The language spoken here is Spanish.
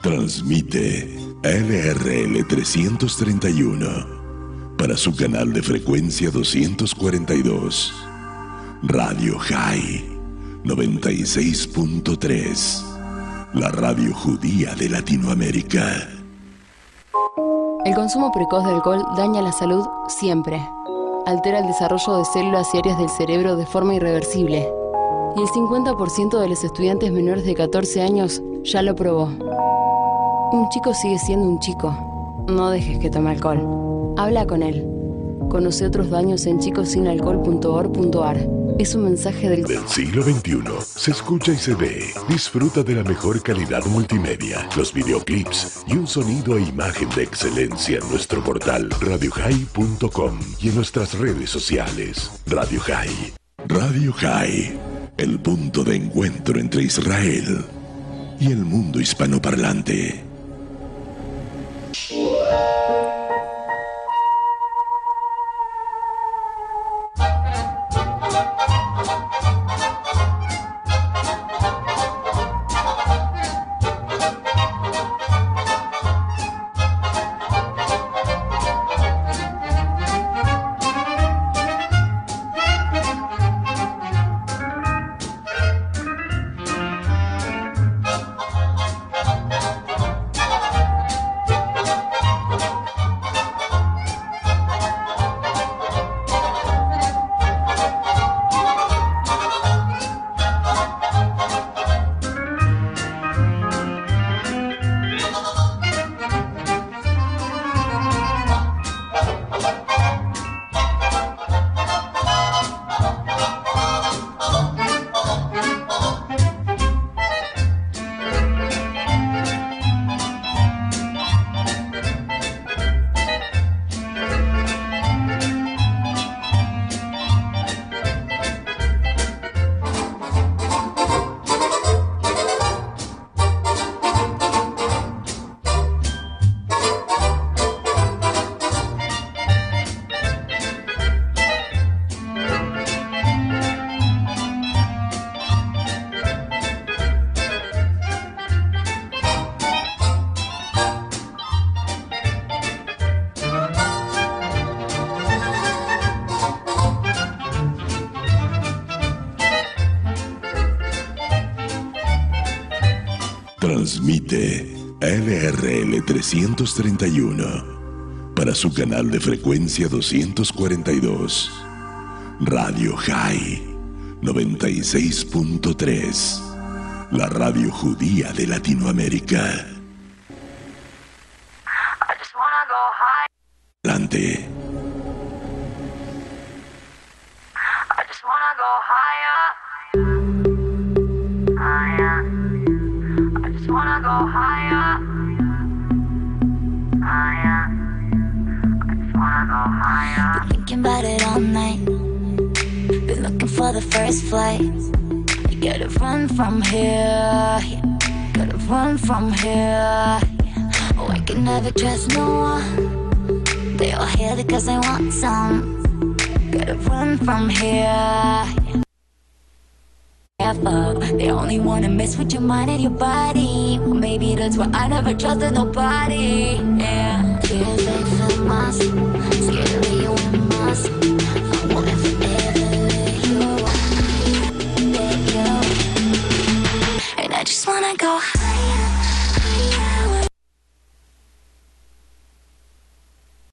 Transmite LRL 331 para su canal de frecuencia 242. Radio High 96.3. La radio judía de Latinoamérica. El consumo precoz de alcohol daña la salud siempre. Altera el desarrollo de células y áreas del cerebro de forma irreversible. Y el 50% de los estudiantes menores de 14 años ya lo probó. Un chico sigue siendo un chico. No dejes que tome alcohol. Habla con él. Conoce otros daños en chicosinalcohol.org.ar. Es un mensaje del siglo XXI. Se escucha y se ve. Disfruta de la mejor calidad multimedia, los videoclips y un sonido e imagen de excelencia en nuestro portal radiohigh.com y en nuestras redes sociales. Radio High. Radio High, el punto de encuentro entre Israel y el mundo hispanoparlante. Transmite LRL 331 para su canal de frecuencia 242. Radio High 96.3. La radio judía de Latinoamérica. Adelante. Thinking about it all night. Been looking for the first flight. You gotta run from here. Gotta run from here. Oh, I can never trust no one. They all here because they want some. Gotta run from here. They only wanna mess with your mind and your body. Well, maybe that's why I never trusted nobody. Yeah, fears they fill my soul. Scared of